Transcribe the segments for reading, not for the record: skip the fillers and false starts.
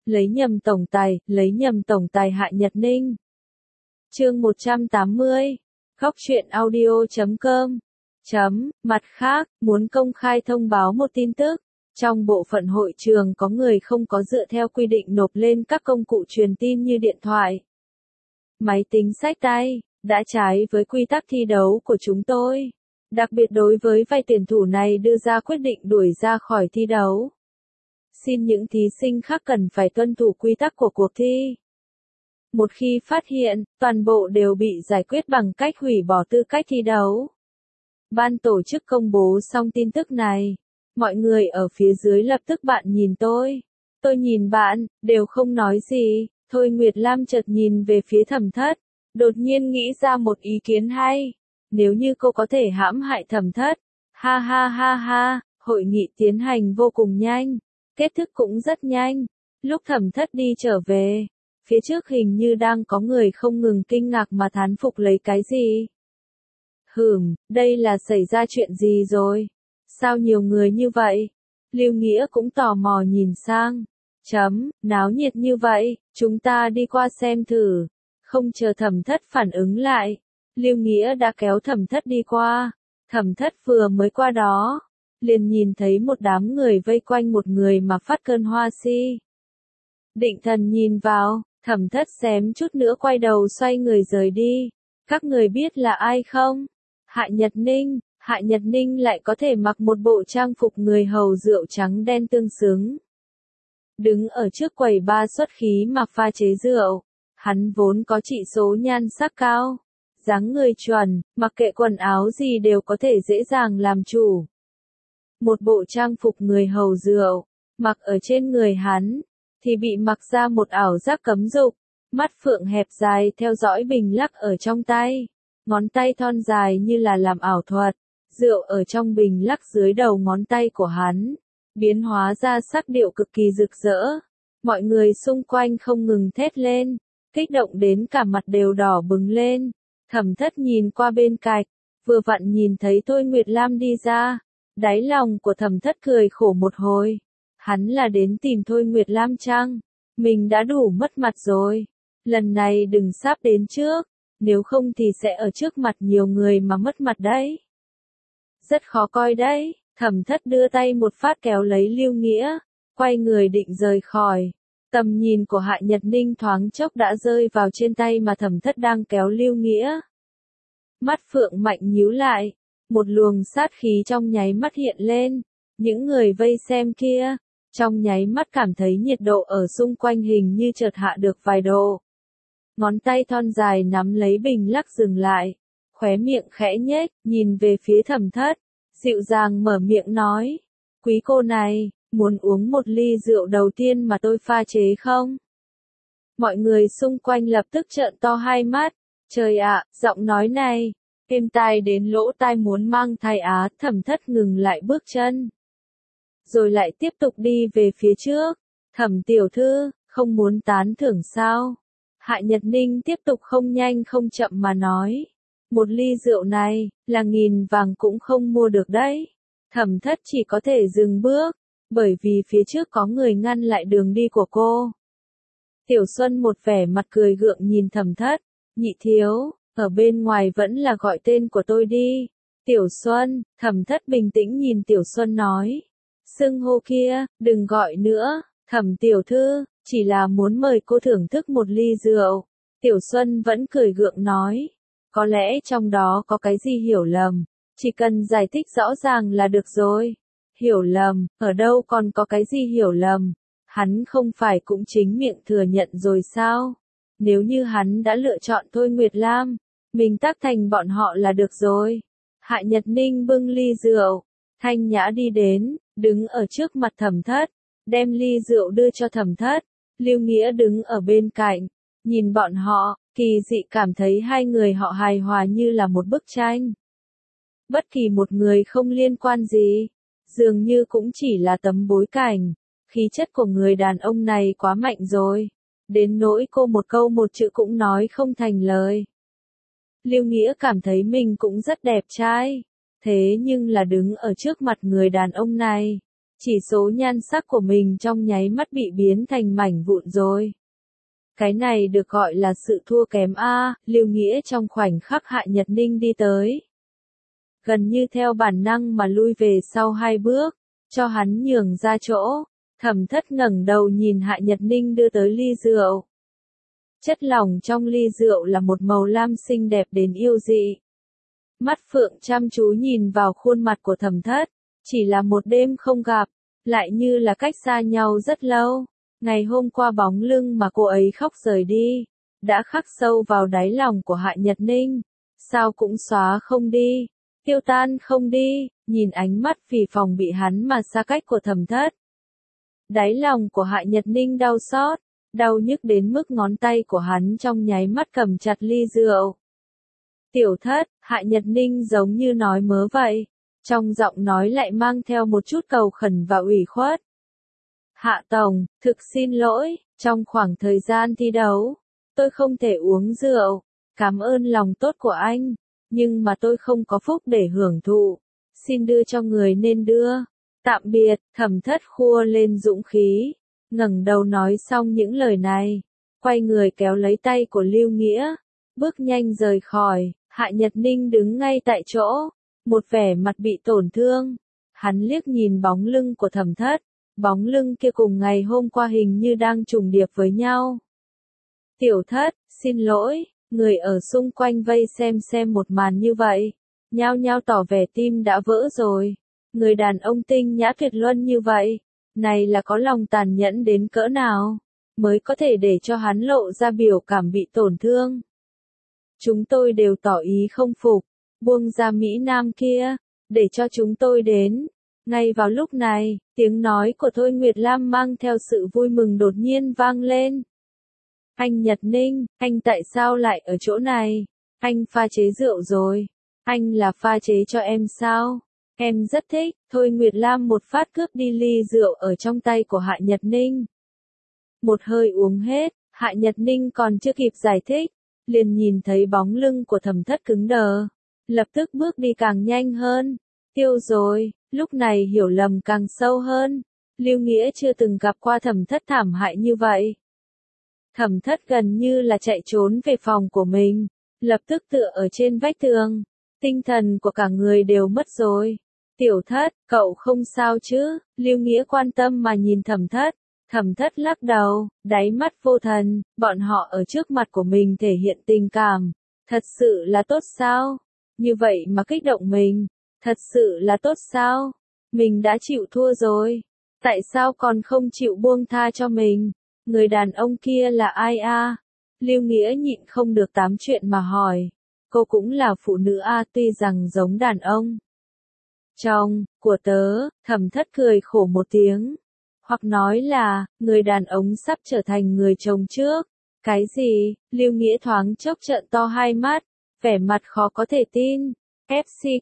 lấy nhầm tổng tài Hạ Nhật Ninh. Chương 180. Góc truyện audio.com. Mặt khác, muốn công khai thông báo một tin tức. Trong bộ phận hội trường có người không có dựa theo quy định nộp lên các công cụ truyền tin như điện thoại, máy tính xách tay, đã trái với quy tắc thi đấu của chúng tôi. Đặc biệt đối với vài tuyển thủ này đưa ra quyết định đuổi ra khỏi thi đấu. Xin những thí sinh khác cần phải tuân thủ quy tắc của cuộc thi. Một khi phát hiện, toàn bộ đều bị giải quyết bằng cách hủy bỏ tư cách thi đấu. Ban tổ chức công bố xong tin tức này. Mọi người ở phía dưới lập tức bạn nhìn tôi nhìn bạn, đều không nói gì. Thôi Nguyệt Lam chợt nhìn về phía Thẩm Thất, đột nhiên nghĩ ra một ý kiến hay. Nếu như cô có thể hãm hại Thẩm Thất, ha ha ha ha, hội nghị tiến hành vô cùng nhanh, kết thúc cũng rất nhanh. Lúc Thẩm Thất đi trở về, phía trước hình như đang có người không ngừng kinh ngạc mà thán phục lấy cái gì. Đây là xảy ra chuyện gì rồi? Sao nhiều người như vậy? Lưu Nghĩa cũng tò mò nhìn sang. Náo nhiệt như vậy, chúng ta đi qua xem thử. Không chờ Thẩm Thất phản ứng lại, Lưu Nghĩa đã kéo Thẩm Thất đi qua. Thẩm Thất vừa mới qua đó, liền nhìn thấy một đám người vây quanh một người mà phát cơn hoa si. Định Thần nhìn vào, Thẩm Thất xém chút nữa quay đầu xoay người rời đi. Các người biết là ai không? Hạ Nhật Ninh. Hạ Nhật Ninh lại có thể mặc một bộ trang phục người hầu rượu trắng đen tương xứng. Đứng ở trước quầy bar xuất khí mà pha chế rượu. Hắn vốn có chỉ số nhan sắc cao, dáng người chuẩn, mặc kệ quần áo gì đều có thể dễ dàng làm chủ. Một bộ trang phục người hầu rượu, mặc ở trên người hắn, thì bị mặc ra một ảo giác cấm dục. Mắt phượng hẹp dài theo dõi bình lắc ở trong tay. Ngón tay thon dài như là làm ảo thuật. Rượu ở trong bình lắc dưới đầu ngón tay của hắn, biến hóa ra sắc điệu cực kỳ rực rỡ. Mọi người xung quanh không ngừng thét lên, kích động đến cả mặt đều đỏ bừng lên. Thẩm Thất nhìn qua bên cạnh, vừa vặn nhìn thấy Thôi Nguyệt Lam đi ra. Đáy lòng của Thẩm Thất cười khổ một hồi. Hắn là đến tìm Thôi Nguyệt Lam chăng? Mình đã đủ mất mặt rồi. Lần này đừng sắp đến trước, nếu không thì sẽ ở trước mặt nhiều người mà mất mặt đấy. Rất khó coi đấy. Thẩm Thất đưa tay một phát kéo lấy Lưu Nghĩa, quay người định rời khỏi. Tầm nhìn của Hạ Nhật Ninh thoáng chốc đã rơi vào trên tay mà Thẩm Thất đang kéo Lưu Nghĩa. Mắt phượng mạnh nhíu lại, một luồng sát khí trong nháy mắt hiện lên. Những người vây xem kia, trong nháy mắt cảm thấy nhiệt độ ở xung quanh hình như chợt hạ được vài độ. Ngón tay thon dài nắm lấy bình lắc dừng lại. Khóe miệng khẽ nhếch, nhìn về phía Thẩm Thất, dịu dàng mở miệng nói. Quý cô này, muốn uống một ly rượu đầu tiên mà tôi pha chế không? Mọi người xung quanh lập tức trợn to hai mắt. Trời ạ, giọng nói này, êm tai đến lỗ tai muốn mang thai á. Thẩm Thất ngừng lại bước chân, rồi lại tiếp tục đi về phía trước. Thẩm tiểu thư, không muốn tán thưởng sao? Hạ Nhật Ninh tiếp tục không nhanh không chậm mà nói. Một ly rượu này, là 1000 vàng cũng không mua được đấy. Thẩm Thất chỉ có thể dừng bước, bởi vì phía trước có người ngăn lại đường đi của cô. Tiểu Xuân một vẻ mặt cười gượng nhìn Thẩm Thất. Nhị thiếu, ở bên ngoài vẫn là gọi tên của tôi đi. Tiểu Xuân. Thẩm Thất bình tĩnh nhìn Tiểu Xuân nói. Xưng hô kia, đừng gọi nữa. Thẩm tiểu thư, chỉ là muốn mời cô thưởng thức một ly rượu. Tiểu Xuân vẫn cười gượng nói. Có lẽ trong đó có cái gì hiểu lầm, chỉ cần giải thích rõ ràng là được rồi. Hiểu lầm, ở đâu còn có cái gì hiểu lầm? Hắn không phải cũng chính miệng thừa nhận rồi sao? Nếu như hắn đã lựa chọn Thôi Nguyệt Lam, mình tác thành bọn họ là được rồi. Hạ Nhật Ninh bưng ly rượu, thanh nhã đi đến, đứng ở trước mặt Thẩm Thất, đem ly rượu đưa cho Thẩm Thất. Lưu Nghĩa đứng ở bên cạnh, nhìn bọn họ, kỳ dị cảm thấy hai người họ hài hòa như là một bức tranh. Bất kỳ một người không liên quan gì, dường như cũng chỉ là tấm bối cảnh. Khí chất của người đàn ông này quá mạnh rồi, đến nỗi cô một câu một chữ cũng nói không thành lời. Lưu Nghĩa cảm thấy mình cũng rất đẹp trai, thế nhưng là đứng ở trước mặt người đàn ông này, Chỉ số nhan sắc của mình trong nháy mắt bị biến thành mảnh vụn rồi. Cái này được gọi là sự thua kém a, Lưu Nghĩa trong khoảnh khắc Hạ Nhật Ninh đi tới. Gần như theo bản năng mà lui về sau 2 bước, cho hắn nhường ra chỗ. Thẩm Thất ngẩng đầu nhìn Hạ Nhật Ninh đưa tới ly rượu. Chất lỏng trong ly rượu là một màu lam xinh đẹp đến yêu dị. Mắt phượng chăm chú nhìn vào khuôn mặt của Thẩm Thất, chỉ là một đêm không gặp, lại như là cách xa nhau rất lâu. Ngày hôm qua bóng lưng mà cô ấy khóc rời đi, đã khắc sâu vào đáy lòng của Hạ Nhật Ninh, sao cũng xóa không đi, tiêu tan không đi, nhìn ánh mắt phì phòng bị hắn mà xa cách của Thẩm Thất. Đáy lòng của Hạ Nhật Ninh đau xót, đau nhức đến mức ngón tay của hắn trong nháy mắt cầm chặt ly rượu. Tiểu Thất, Hạ Nhật Ninh giống như nói mớ vậy, trong giọng nói lại mang theo một chút cầu khẩn và ủy khuất. Hạ Tổng, thực xin lỗi, trong khoảng thời gian thi đấu, tôi không thể uống rượu, cảm ơn lòng tốt của anh, nhưng mà tôi không có phúc để hưởng thụ, xin đưa cho người nên đưa. Tạm biệt, Thẩm Thất khua lên dũng khí, ngẩng đầu nói xong những lời này, quay người kéo lấy tay của Lưu Nghĩa, bước nhanh rời khỏi. Hạ Nhật Ninh đứng ngay tại chỗ, một vẻ mặt bị tổn thương. Hắn liếc nhìn bóng lưng của Thẩm Thất, bóng lưng kia cùng ngày hôm qua hình như đang trùng điệp với nhau. Tiểu Thất, xin lỗi, người ở xung quanh vây xem một màn như vậy, nhao nhao tỏ vẻ tim đã vỡ rồi. Người đàn ông tinh nhã tuyệt luân như vậy, này là có lòng tàn nhẫn đến cỡ nào, mới có thể để cho hắn lộ ra biểu cảm bị tổn thương. Chúng tôi đều tỏ ý không phục, buông ra Mỹ Nam kia, để cho chúng tôi đến. Ngay vào lúc này, tiếng nói của Thôi Nguyệt Lam mang theo sự vui mừng đột nhiên vang lên. Anh Nhật Ninh, anh tại sao lại ở chỗ này? Anh pha chế rượu rồi. Anh là pha chế cho em sao? Em rất thích. Thôi Nguyệt Lam một phát cướp đi ly rượu ở trong tay của Hạ Nhật Ninh. Một hơi uống hết, Hạ Nhật Ninh còn chưa kịp giải thích, liền nhìn thấy bóng lưng của Thẩm Thất cứng đờ, lập tức bước đi càng nhanh hơn. Tiêu rồi, lúc này hiểu lầm càng sâu hơn. Lưu Nghĩa chưa từng gặp qua Thẩm Thất thảm hại như vậy. Thẩm Thất gần như là chạy trốn về phòng của mình, lập tức tựa ở trên vách tường. Tinh thần của cả người đều mất rồi. Tiểu Thất, cậu không sao chứ? Lưu Nghĩa quan tâm mà nhìn Thẩm Thất. Thẩm Thất lắc đầu, đáy mắt vô thần, bọn họ ở trước mặt của mình thể hiện tình cảm. Thật sự là tốt sao? Như vậy mà kích động mình. Thật sự là tốt sao? Mình đã chịu thua rồi. Tại sao còn không chịu buông tha cho mình? Người đàn ông kia là ai a? Lưu Nghĩa nhịn không được tám chuyện mà hỏi. Cô cũng là phụ nữ a, tuy rằng giống đàn ông. Chồng của tớ, Thẩm Thất cười khổ một tiếng. Hoặc nói là, người đàn ông sắp trở thành người chồng trước. Cái gì? Lưu Nghĩa thoáng chốc trợn to hai mắt, vẻ mặt khó có thể tin. FC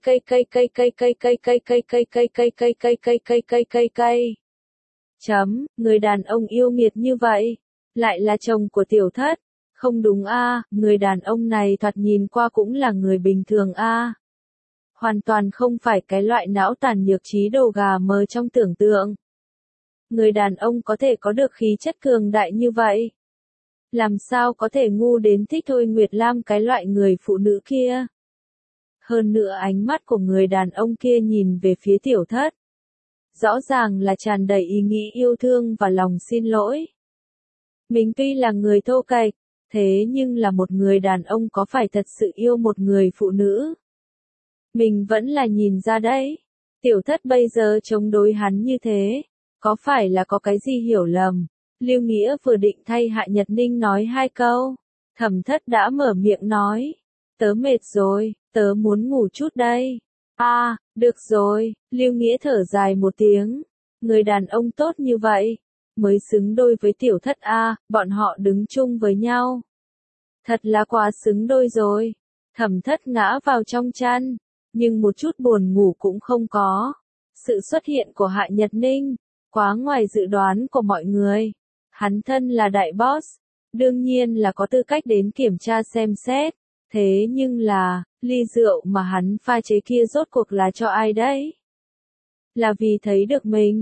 cây. Chấm, người đàn ông yêu nghiệt như vậy, lại là chồng của Tiểu Thất. Không đúng a, người đàn ông này thoạt nhìn qua cũng là người bình thường a. Hoàn toàn không phải cái loại não tàn nhược trí đầu gà mờ trong tưởng tượng. Người đàn ông có thể có được khí chất cường đại như vậy. Làm sao có thể ngu đến thích Thôi Nguyệt Lam cái loại người phụ nữ kia. Hơn nữa ánh mắt của người đàn ông kia nhìn về phía Tiểu Thất. Rõ ràng là tràn đầy ý nghĩ yêu thương và lòng xin lỗi. Mình tuy là người thô kệch, thế nhưng là một người đàn ông có phải thật sự yêu một người phụ nữ. Mình vẫn là nhìn ra đấy. Tiểu Thất bây giờ chống đối hắn như thế, có phải là có cái gì hiểu lầm? Lưu Nghĩa vừa định thay Hạ Nhật Ninh nói hai câu, Thẩm Thất đã mở miệng nói. Tớ mệt rồi, tớ muốn ngủ chút đây. Được rồi, Lưu Nghĩa thở dài một tiếng. Người đàn ông tốt như vậy, mới xứng đôi với Tiểu Thất bọn họ đứng chung với nhau. Thật là quá xứng đôi rồi. Thẩm Thất ngã vào trong chăn, nhưng một chút buồn ngủ cũng không có. Sự xuất hiện của Hạ Nhật Ninh, quá ngoài dự đoán của mọi người. Hắn thân là đại boss, đương nhiên là có tư cách đến kiểm tra xem xét. Thế nhưng là, ly rượu mà hắn pha chế kia rốt cuộc là cho ai đấy? Là vì thấy được mình,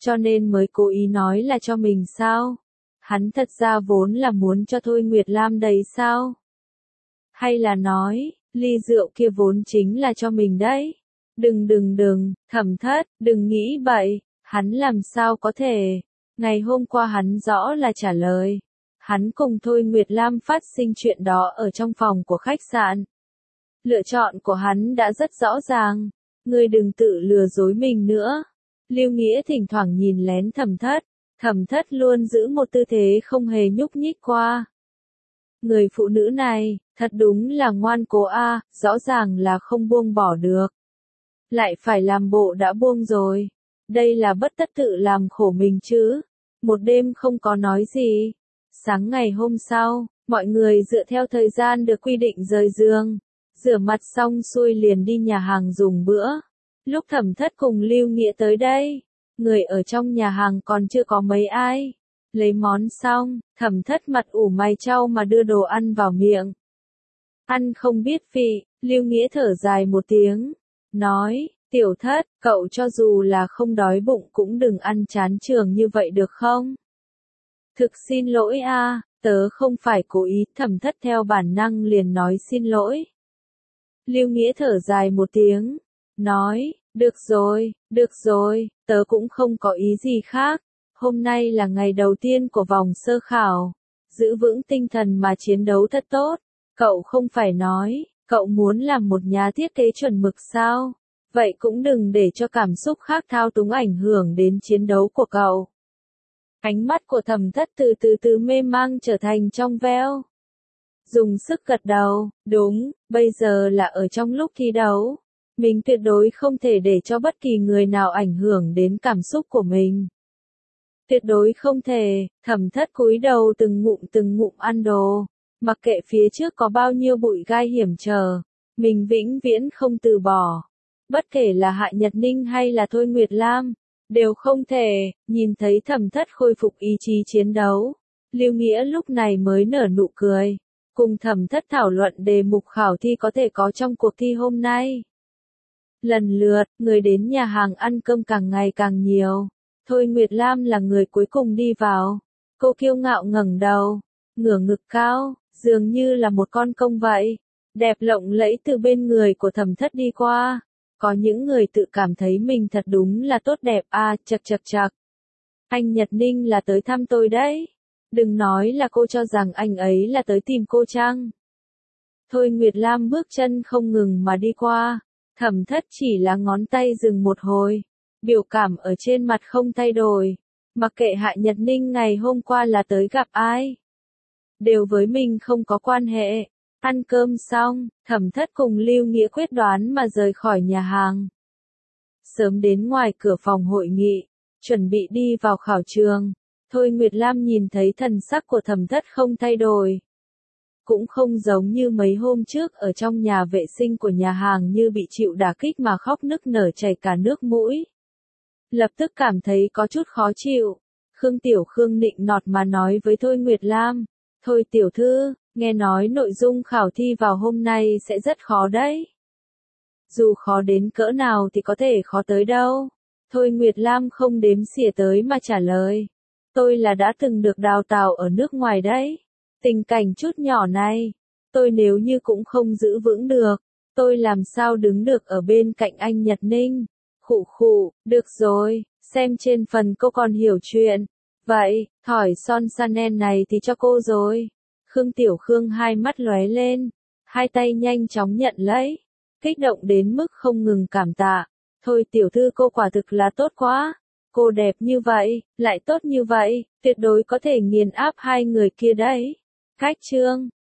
cho nên mới cố ý nói là cho mình sao? Hắn thật ra vốn là muốn cho Thôi Nguyệt Lam đấy sao? Hay là nói, ly rượu kia vốn chính là cho mình đấy? Đừng, Thẩm Thất, đừng nghĩ bậy, hắn làm sao có thể? Ngày hôm qua hắn rõ là trả lời. Hắn cùng Thôi Nguyệt Lam phát sinh chuyện đó ở trong phòng của khách sạn. Lựa chọn của hắn đã rất rõ ràng. Ngươi đừng tự lừa dối mình nữa. Lưu Nghĩa thỉnh thoảng nhìn lén Thẩm Thất. Thẩm Thất luôn giữ một tư thế không hề nhúc nhích qua. Người phụ nữ này, thật đúng là ngoan cố a, rõ ràng là không buông bỏ được. Lại phải làm bộ đã buông rồi. Đây là bất tất tự làm khổ mình chứ. Một đêm không có nói gì. Sáng ngày hôm sau, mọi người dựa theo thời gian được quy định rời giường. Rửa mặt xong xuôi liền đi nhà hàng dùng bữa. Lúc Thẩm Thất cùng Lưu Nghĩa tới đây, người ở trong nhà hàng còn chưa có mấy ai. Lấy món xong, Thẩm Thất mặt ủ mày chau mà đưa đồ ăn vào miệng. Ăn không biết vị, Lưu Nghĩa thở dài một tiếng. Nói, Tiểu Thất, cậu cho dù là không đói bụng cũng đừng ăn chán trường như vậy được không? Thực xin lỗi a, tớ không phải cố ý. Thẩm Thất theo bản năng liền nói xin lỗi. Lưu Nghĩa thở dài một tiếng. Nói, được rồi, tớ cũng không có ý gì khác. Hôm nay là ngày đầu tiên của vòng sơ khảo. Giữ vững tinh thần mà chiến đấu thật tốt. Cậu không phải nói, cậu muốn làm một nhà thiết kế chuẩn mực sao? Vậy cũng đừng để cho cảm xúc khác thao túng ảnh hưởng đến chiến đấu của cậu. Ánh mắt của Thẩm Thất từ mê mang trở thành trong veo. Dùng sức gật đầu, đúng, bây giờ là ở trong lúc thi đấu. Mình tuyệt đối không thể để cho bất kỳ người nào ảnh hưởng đến cảm xúc của mình. Tuyệt đối không thể. Thẩm Thất cúi đầu từng ngụm ăn đồ. Mặc kệ phía trước có bao nhiêu bụi gai hiểm trở, mình vĩnh viễn không từ bỏ. Bất kể là Hạ Nhật Ninh hay là Thôi Nguyệt Lam, đều không thể. Nhìn thấy Thẩm Thất khôi phục ý chí chiến đấu, Lưu Nghĩa lúc này mới nở nụ cười. Cùng Thẩm Thất thảo luận đề mục khảo thi có thể có trong cuộc thi hôm nay. Lần lượt, người đến nhà hàng ăn cơm càng ngày càng nhiều. Thôi Nguyệt Lam là người cuối cùng đi vào. Cô kiêu ngạo ngẩng đầu, ngửa ngực cao, dường như là một con công vậy. Đẹp lộng lẫy từ bên người của Thẩm Thất đi qua. Có những người tự cảm thấy mình thật đúng là tốt đẹp à, chậc. Anh Nhật Ninh là tới thăm tôi đấy. Đừng nói là cô cho rằng anh ấy là tới tìm cô chăng? Thôi Nguyệt Lam bước chân không ngừng mà đi qua. Thẩm Thất chỉ là ngón tay dừng một hồi. Biểu cảm ở trên mặt không thay đổi. Mặc kệ Hạ Nhật Ninh ngày hôm qua là tới gặp ai, đều với mình không có quan hệ. Ăn cơm xong, Thẩm Thất cùng Lưu Nghĩa quyết đoán mà rời khỏi nhà hàng. Sớm đến ngoài cửa phòng hội nghị, chuẩn bị đi vào khảo trường. Thôi Nguyệt Lam nhìn thấy thần sắc của Thẩm Thất không thay đổi. Cũng không giống như mấy hôm trước ở trong nhà vệ sinh của nhà hàng như bị chịu đả kích mà khóc nức nở chảy cả nước mũi. Lập tức cảm thấy có chút khó chịu. Khương nịnh nọt mà nói với Thôi Nguyệt Lam. Thôi tiểu thư, nghe nói nội dung khảo thi vào hôm nay sẽ rất khó đấy. Dù khó đến cỡ nào thì có thể khó tới đâu. Thôi Nguyệt Lam không đếm xỉa tới mà trả lời. Tôi là đã từng được đào tạo ở nước ngoài đấy. Tình cảnh chút nhỏ này, tôi nếu như cũng không giữ vững được, tôi làm sao đứng được ở bên cạnh anh Nhật Ninh. Khụ, được rồi, xem trên phần cô còn hiểu chuyện. Vậy, thỏi son Chanel này thì cho cô rồi. Khương hai mắt lóe lên, hai tay nhanh chóng nhận lấy, kích động đến mức không ngừng cảm tạ. Thôi tiểu thư cô quả thực là tốt quá. Cô đẹp như vậy, lại tốt như vậy, tuyệt đối có thể nghiền áp hai người kia đấy. Khách trương,